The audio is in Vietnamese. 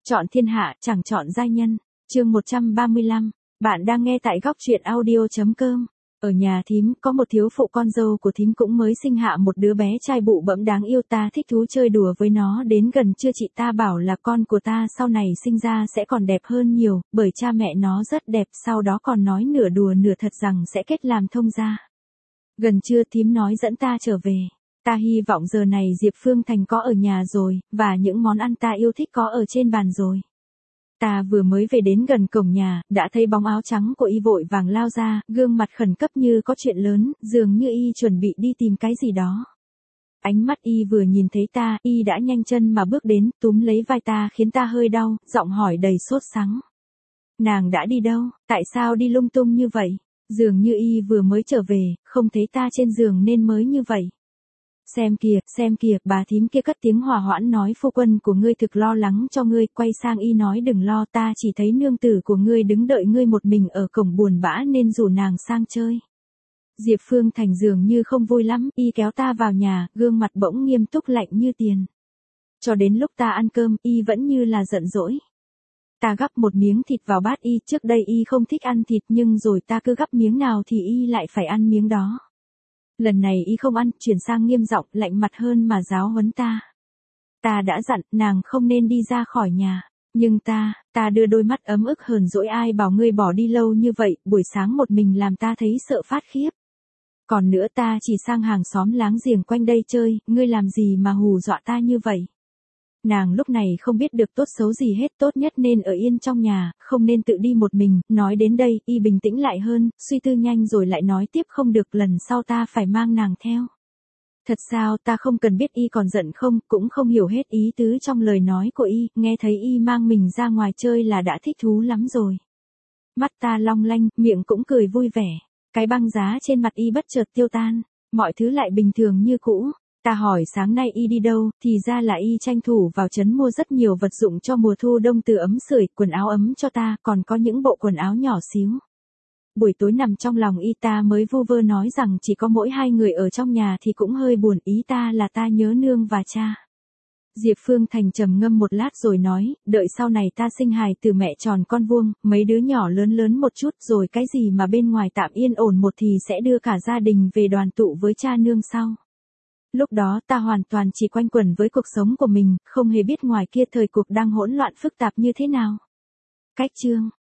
Chọn thiên hạ, chẳng chọn giai nhân. Chương 135. Bạn đang nghe tại góc truyện audio.com. Ở nhà thím, có một thiếu phụ con dâu của thím cũng mới sinh hạ một đứa bé trai bụ bẫm đáng yêu, ta thích thú chơi đùa với nó đến gần trưa chị ta bảo là con của ta sau này sinh ra sẽ còn đẹp hơn nhiều, bởi cha mẹ nó rất đẹp, sau đó còn nói nửa đùa nửa thật rằng sẽ kết làm thông gia. Gần trưa thím nói dẫn ta trở về. Ta hy vọng giờ này Diệp Phương Thành có ở nhà rồi, và những món ăn ta yêu thích có ở trên bàn rồi. Ta vừa mới về đến gần cổng nhà, đã thấy bóng áo trắng của y vội vàng lao ra, gương mặt khẩn cấp như có chuyện lớn, dường như y chuẩn bị đi tìm cái gì đó. Ánh mắt y vừa nhìn thấy ta, y đã nhanh chân mà bước đến, túm lấy vai ta khiến ta hơi đau, giọng hỏi đầy sốt sắng. Nàng đã đi đâu, tại sao đi lung tung như vậy? Dường như y vừa mới trở về, không thấy ta trên giường nên mới như vậy. Xem kìa, bà thím kia cất tiếng hỏa hoãn nói phu quân của ngươi thực lo lắng cho ngươi, quay sang y nói đừng lo, ta chỉ thấy nương tử của ngươi đứng đợi ngươi một mình ở cổng buồn bã nên rủ nàng sang chơi. Diệp Phương Thành dường như không vui lắm, y kéo ta vào nhà, gương mặt bỗng nghiêm túc lạnh như tiền. Cho đến lúc ta ăn cơm, y vẫn như là giận dỗi. Ta gắp một miếng thịt vào bát y, trước đây y không thích ăn thịt nhưng rồi ta cứ gắp miếng nào thì y lại phải ăn miếng đó. Lần này y không ăn, chuyển sang nghiêm giọng, lạnh mặt hơn mà giáo huấn ta. Ta đã dặn, nàng không nên đi ra khỏi nhà. Nhưng ta đưa đôi mắt ấm ức hờn dỗi, ai bảo ngươi bỏ đi lâu như vậy, buổi sáng một mình làm ta thấy sợ phát khiếp. Còn nữa ta chỉ sang hàng xóm láng giềng quanh đây chơi, ngươi làm gì mà hù dọa ta như vậy? Nàng lúc này không biết được tốt xấu gì hết, tốt nhất nên ở yên trong nhà, không nên tự đi một mình. Nói đến đây, y bình tĩnh lại hơn, suy tư nhanh rồi lại nói tiếp, không được, lần sau ta phải mang nàng theo. Thật sao, ta không cần biết y còn giận không, cũng không hiểu hết ý tứ trong lời nói của y, nghe thấy y mang mình ra ngoài chơi là đã thích thú lắm rồi. Mắt ta long lanh, miệng cũng cười vui vẻ. Cái băng giá trên mặt y bất chợt tiêu tan, mọi thứ lại bình thường như cũ. Ta hỏi sáng nay y đi đâu, thì ra là y tranh thủ vào trấn mua rất nhiều vật dụng cho mùa thu đông, từ ấm sưởi, quần áo ấm cho ta, còn có những bộ quần áo nhỏ xíu. Buổi tối nằm trong lòng y ta mới vu vơ nói rằng chỉ có mỗi hai người ở trong nhà thì cũng hơi buồn, ý ta là ta nhớ nương và cha. Diệp Phương Thành trầm ngâm một lát rồi nói, đợi sau này ta sinh hài từ mẹ tròn con vuông, mấy đứa nhỏ lớn một chút rồi cái gì mà bên ngoài tạm yên ổn một thì sẽ đưa cả gia đình về đoàn tụ với cha nương sau. Lúc đó ta hoàn toàn chỉ quanh quẩn với cuộc sống của mình, không hề biết ngoài kia thời cuộc đang hỗn loạn phức tạp như thế nào. Cách chương